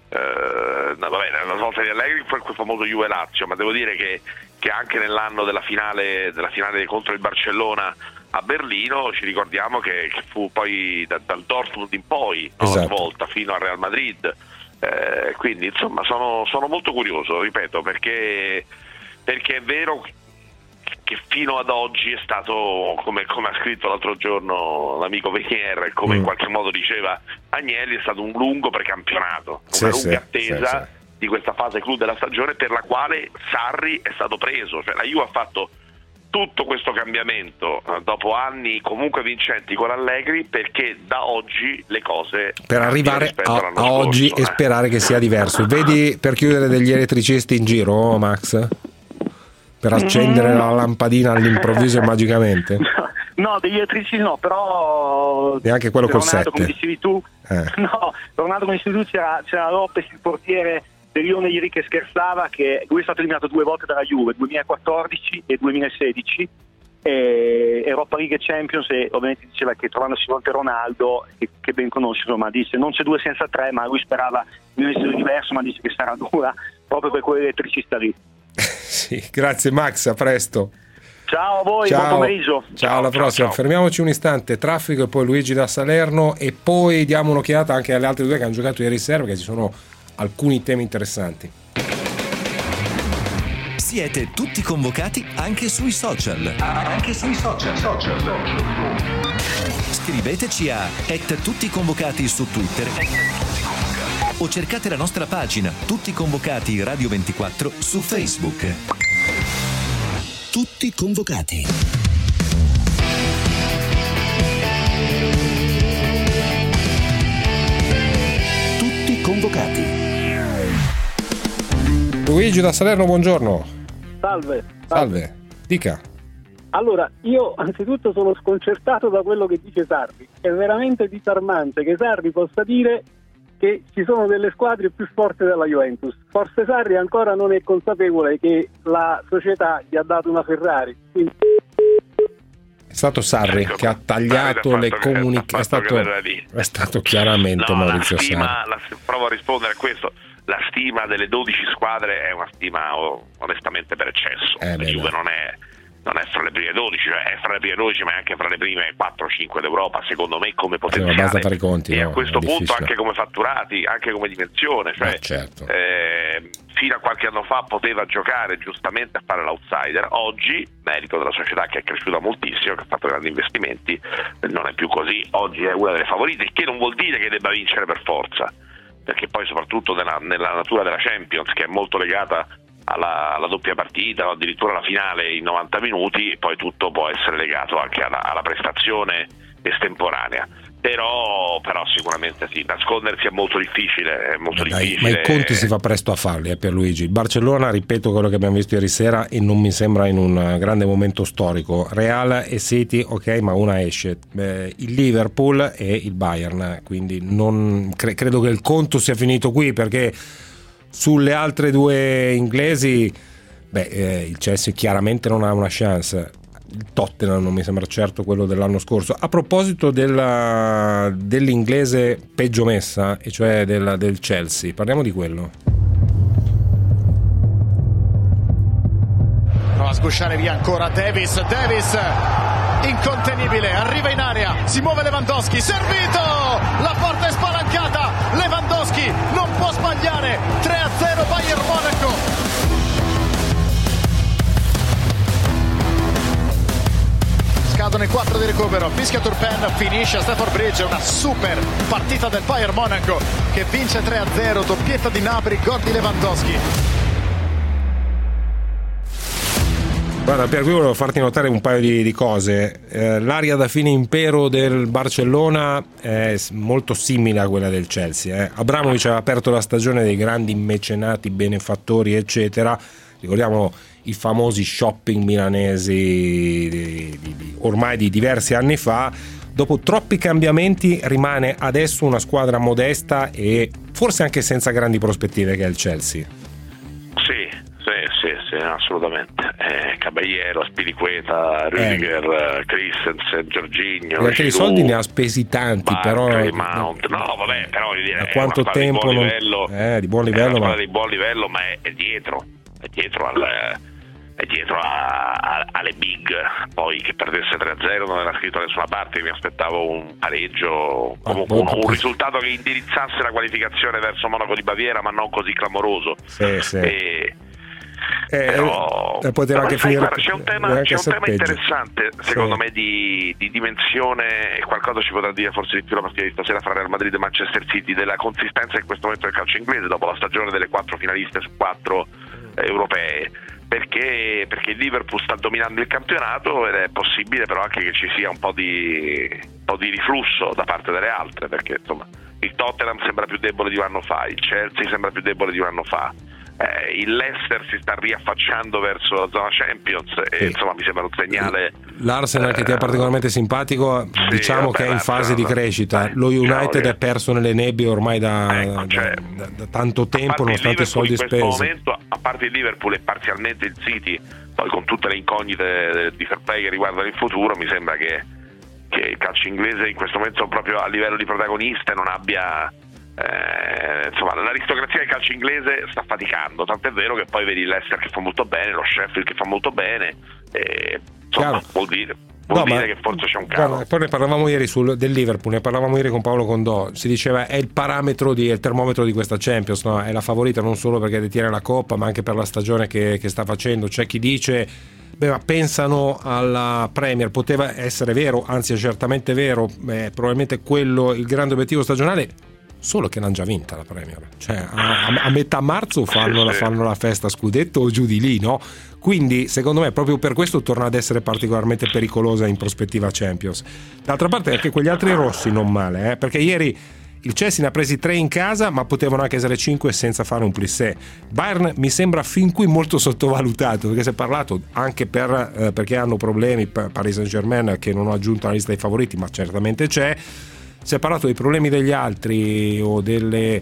la svolta di Allegri fu quel famoso Juve Lazio, ma devo dire che anche nell'anno della finale contro il Barcellona a Berlino ci ricordiamo che fu poi dal Dortmund in poi, la svolta fino al Real Madrid, quindi insomma sono molto curioso, ripeto, perché è vero che fino ad oggi è stato, come ha scritto l'altro giorno l'amico Venier, come in qualche modo diceva Agnelli, è stato un lungo precampionato, una lunga attesa di questa fase clou della stagione, per la quale Sarri è stato preso, cioè la Juve ha fatto tutto questo cambiamento dopo anni comunque vincenti con Allegri, perché da oggi le cose per arrivare a oggi e sperare che sia diverso. Vedi, per chiudere, degli elettricisti in giro, Max? Per accendere la lampadina all'improvviso e magicamente? No, degli elettricisti no, però neanche quello col 7, come dicevi tu. No, Ronaldo, come dicevi tu, c'era Lopez, il portiere del Lione ieri, che scherzava che lui è stato eliminato 2 volte dalla Juve, 2014 e 2016, Europa League e Champions, e ovviamente diceva che trovandosi volte Ronaldo, che ben conosce, insomma, dice non c'è 2 senza 3, ma lui sperava in un essere diverso, ma dice che sarà dura proprio per quell'elettricista lì. Sì, grazie Max, a presto. Ciao a voi, buon pomeriggio. Ciao, alla prossima. Fermiamoci un istante, traffico e poi Luigi da Salerno, e poi diamo un'occhiata anche alle altre 2 che hanno giocato ieri sera, perché ci sono alcuni temi interessanti. Siete tutti convocati anche sui social. Scriveteci a @tutticonvocati su Twitter o cercate la nostra pagina Tutti Convocati Radio 24 su Facebook. Tutti convocati. Tutti convocati. Luigi da Salerno, buongiorno. Salve. Dica. Allora, io anzitutto sono sconcertato da quello che dice Sarri. È veramente disarmante che Sarri possa dire che ci sono delle squadre più forti della Juventus. Forse Sarri ancora non è consapevole che la società gli ha dato una Ferrari. Quindi... È stato Sarri che ha tagliato le comunicazioni. È stato chiaramente Maurizio Sarri. Provo a rispondere a questo. La stima delle 12 squadre è una stima onestamente per eccesso. La Juve non è fra le prime 12, cioè è fra le prime 12, ma è anche fra le prime 4-5 d'Europa, secondo me, come potenziale. Basta fare i conti, e a questo punto anche come fatturati, anche come dimensione, cioè, certo. Fino a qualche anno fa poteva giocare giustamente a fare l'outsider. Oggi, merito della società che è cresciuta moltissimo, che ha fatto grandi investimenti, non è più così. Oggi è una delle favorite, il che non vuol dire che debba vincere per forza, perché poi soprattutto nella natura della Champions, che è molto legata alla doppia partita o addirittura alla finale in 90 minuti, poi tutto può essere legato anche alla prestazione estemporanea. Però sicuramente sì, nascondersi è molto difficile, Ma i conti si fa presto a farli, Pierluigi. Il Barcellona, ripeto quello che abbiamo visto ieri sera, e non mi sembra in un grande momento storico. Real e City, ok, ma una esce. Il Liverpool e il Bayern, quindi non credo che il conto sia finito qui, perché sulle altre due inglesi, il Chelsea chiaramente non ha una chance. Il Tottenham non mi sembra certo quello dell'anno scorso. A proposito dell'inglese peggio messa, e cioè del Chelsea, parliamo di quello. Prova a sgusciare via ancora Davis, incontenibile, arriva in area, si muove Lewandowski, servito, la porta è spalancata, Lewandowski non può sbagliare, 3-0 Bayern Monaco. Scadono i 4 di recupero, fischia Turpin, finisce a Stamford Bridge. Una super partita del Bayern Monaco che vince 3-0, doppietta di Gnabry, gol di Lewandowski. Guarda, per cui volevo farti notare un paio di cose. L'aria da fine impero del Barcellona è molto simile a quella del Chelsea. Abramovic aveva aperto la stagione dei grandi mecenati, benefattori, eccetera. Ricordiamo i famosi shopping milanesi ormai di diversi anni fa. Dopo troppi cambiamenti rimane adesso una squadra modesta e forse anche senza grandi prospettive, che è il Chelsea. Sì, assolutamente. Caballero, Spilicueta, Rüdiger, Christensen, Jorginho. Perché i soldi ne ha spesi tanti, però Mount. No, vabbè, però voglio dire, a quanto tempo di buon livello, di buon livello, è una squadra di buon livello, ma è dietro alle big. Poi che perdesse 3-0 non era scritto da nessuna parte. Mi aspettavo un pareggio, comunque un risultato che indirizzasse la qualificazione verso Monaco di Baviera, ma non così clamoroso. Però poteva anche finire. Guarda, c'è un tema interessante, secondo me, di dimensione, e qualcosa ci potrà dire forse di più la partita di stasera fra Real Madrid e Manchester City, della consistenza in questo momento del calcio inglese dopo la stagione delle 4 finaliste su 4 europee, perché il Liverpool sta dominando il campionato ed è possibile però anche che ci sia un po' di riflusso da parte delle altre, perché insomma il Tottenham sembra più debole di un anno fa, il Chelsea sembra più debole di un anno fa, il Leicester si sta riaffacciando verso la zona Champions e insomma mi sembra un segnale. L'Arsenal che ti è particolarmente simpatico, diciamo che è in fase di crescita. Lo United è perso nelle nebbie ormai da tanto tempo, nonostante i soldi spesi. In questo momento, a parte il Liverpool e parzialmente il City, poi con tutte le incognite di fair play che riguardano il futuro, mi sembra che il calcio inglese in questo momento proprio a livello di protagoniste non abbia insomma l'aristocrazia del calcio inglese sta faticando, tant'è vero che poi vedi il Leicester che fa molto bene, lo Sheffield che fa molto bene, insomma vuol dire che forse c'è un calo. Poi ne parlavamo ieri del Liverpool, ne parlavamo ieri con Paolo Condò, si diceva è il parametro è il termometro di questa Champions, no? È la favorita non solo perché detiene la Coppa ma anche per la stagione che sta facendo. C'è chi dice ma pensano alla Premier, poteva essere vero, anzi è certamente vero, probabilmente quello il grande obiettivo stagionale, solo che l'hanno già vinta la Premier, cioè a metà marzo fanno la festa scudetto o giù di lì, no? Quindi secondo me proprio per questo torna ad essere particolarmente pericolosa in prospettiva Champions. D'altra parte anche quegli altri rossi non male, perché ieri il Chelsea ne ha presi 3 in casa, ma potevano anche essere 5 senza fare un plissé. Bayern mi sembra fin qui molto sottovalutato, perché si è parlato anche perché hanno problemi, Paris Saint-Germain che non ho aggiunto alla lista dei favoriti ma certamente c'è. Si è parlato dei problemi degli altri o delle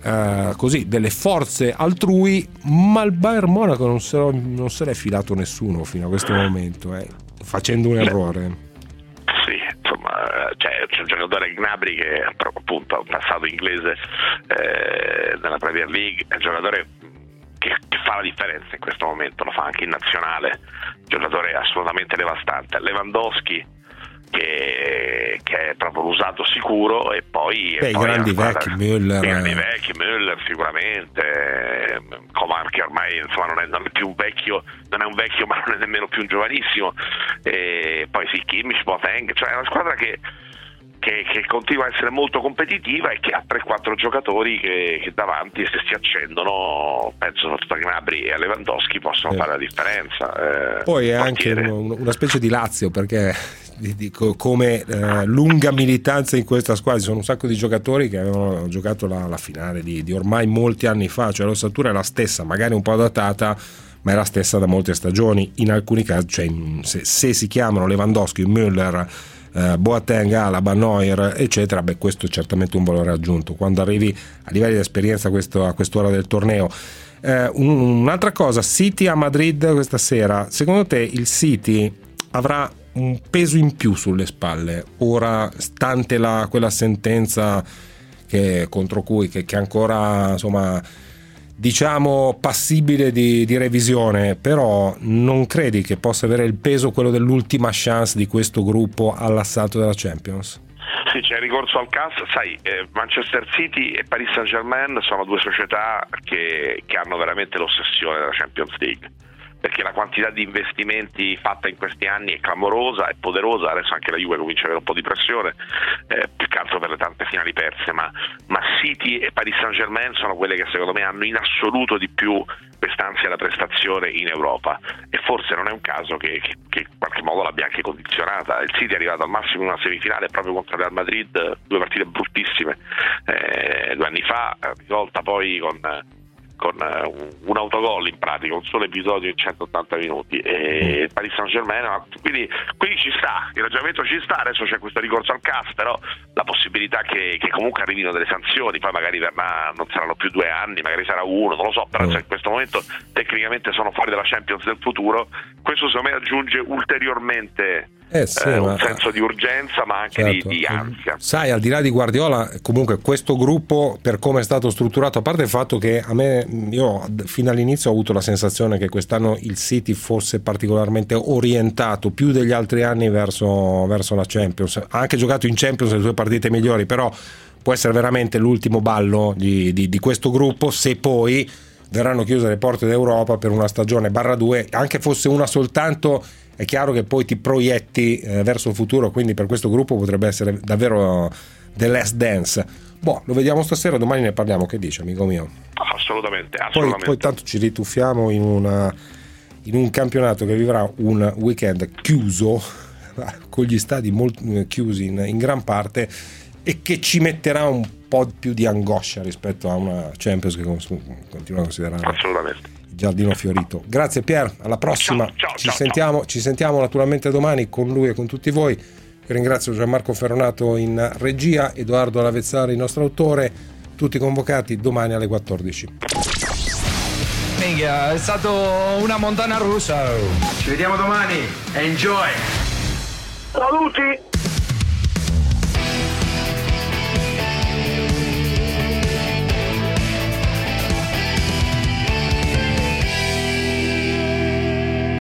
forze altrui, ma il Bayern Monaco non se l'è filato nessuno fino a questo momento, facendo un errore. Sì, insomma c'è un giocatore Gnabry che appunto ha un passato inglese nella Premier League, è un giocatore che fa la differenza in questo momento, lo fa anche in nazionale, un giocatore assolutamente devastante. Lewandowski che è proprio l'usato sicuro, e poi i grandi vecchi Müller sicuramente, Coman che ormai insomma non è più un vecchio, non è un vecchio ma non è nemmeno più un giovanissimo, e poi sì, Kimmich, Boateng, cioè è una squadra che continua a essere molto competitiva e che ha 3-4 giocatori che davanti, se si accendono, penso soprattutto a Gnabry e a Lewandowski, possono fare la differenza. Poi è anche una specie di Lazio, perché come lunga militanza in questa squadra. Ci sono un sacco di giocatori che avevano giocato la finale di ormai molti anni fa, cioè l'ossatura è la stessa, magari un po' adattata, ma è la stessa da molte stagioni. In alcuni casi, cioè, se si chiamano Lewandowski, Müller, Boateng, Alaba, Neuer, eccetera, questo è certamente un valore aggiunto quando arrivi a livelli di esperienza a quest'ora del torneo. Un'altra cosa, City a Madrid questa sera, secondo te il City avrà un peso in più sulle spalle ora, stante quella sentenza contro cui che ancora, insomma, diciamo passibile di revisione, però non credi che possa avere il peso quello dell'ultima chance di questo gruppo all'assalto della Champions? Sì, c'è il ricorso al CAS, sai, Manchester City e Paris Saint-Germain sono due società che hanno veramente l'ossessione della Champions League, perché la quantità di investimenti fatta in questi anni è clamorosa, è poderosa. Adesso anche la Juve comincia ad avere un po' di pressione, più che altro per le tante finali perse, ma City e Paris Saint-Germain sono quelle che secondo me hanno in assoluto di più quest'ansia alla prestazione in Europa, e forse non è un caso che in qualche modo l'abbia anche condizionata. Il City è arrivato al massimo in una semifinale proprio contro il Real Madrid, due partite bruttissime 2 anni fa, risolta poi con un autogol, in pratica un solo episodio in 180 minuti, e il Paris Saint-Germain, quindi ci sta, il ragionamento ci sta. Adesso c'è questo ricorso al CAS, però la possibilità che comunque arrivino delle sanzioni, poi magari non saranno più 2 anni, magari sarà 1, non lo so, però in questo momento tecnicamente sono fuori dalla Champions del futuro. Questo secondo me aggiunge ulteriormente un senso di urgenza, ma anche certo, di ansia. Sai, al di là di Guardiola, comunque questo gruppo, per come è stato strutturato, a parte il fatto che io fino all'inizio ho avuto la sensazione che quest'anno il City fosse particolarmente orientato più degli altri anni verso la Champions. Ha anche giocato in Champions le 2 partite migliori, però può essere veramente l'ultimo ballo di questo gruppo, se poi verranno chiuse le porte d'Europa per una stagione /2, anche fosse una soltanto. È chiaro che poi ti proietti verso il futuro, quindi per questo gruppo potrebbe essere davvero the last dance. Lo vediamo stasera, domani ne parliamo. Che dici, amico mio? Assolutamente. Poi tanto ci rituffiamo in un campionato che vivrà un weekend chiuso, con gli stadi chiusi in gran parte, e che ci metterà un po' più di angoscia rispetto a una Champions che continua a considerare assolutamente giardino fiorito. Grazie Pier, alla prossima. Ciao. Ci sentiamo naturalmente domani con lui e con tutti voi. Ringrazio Gianmarco Ferronato in regia, Edoardo Lavezzari, il nostro autore, tutti convocati domani alle 14. Minchia, è stato una montagna russa. Ci vediamo domani. Enjoy. Saluti.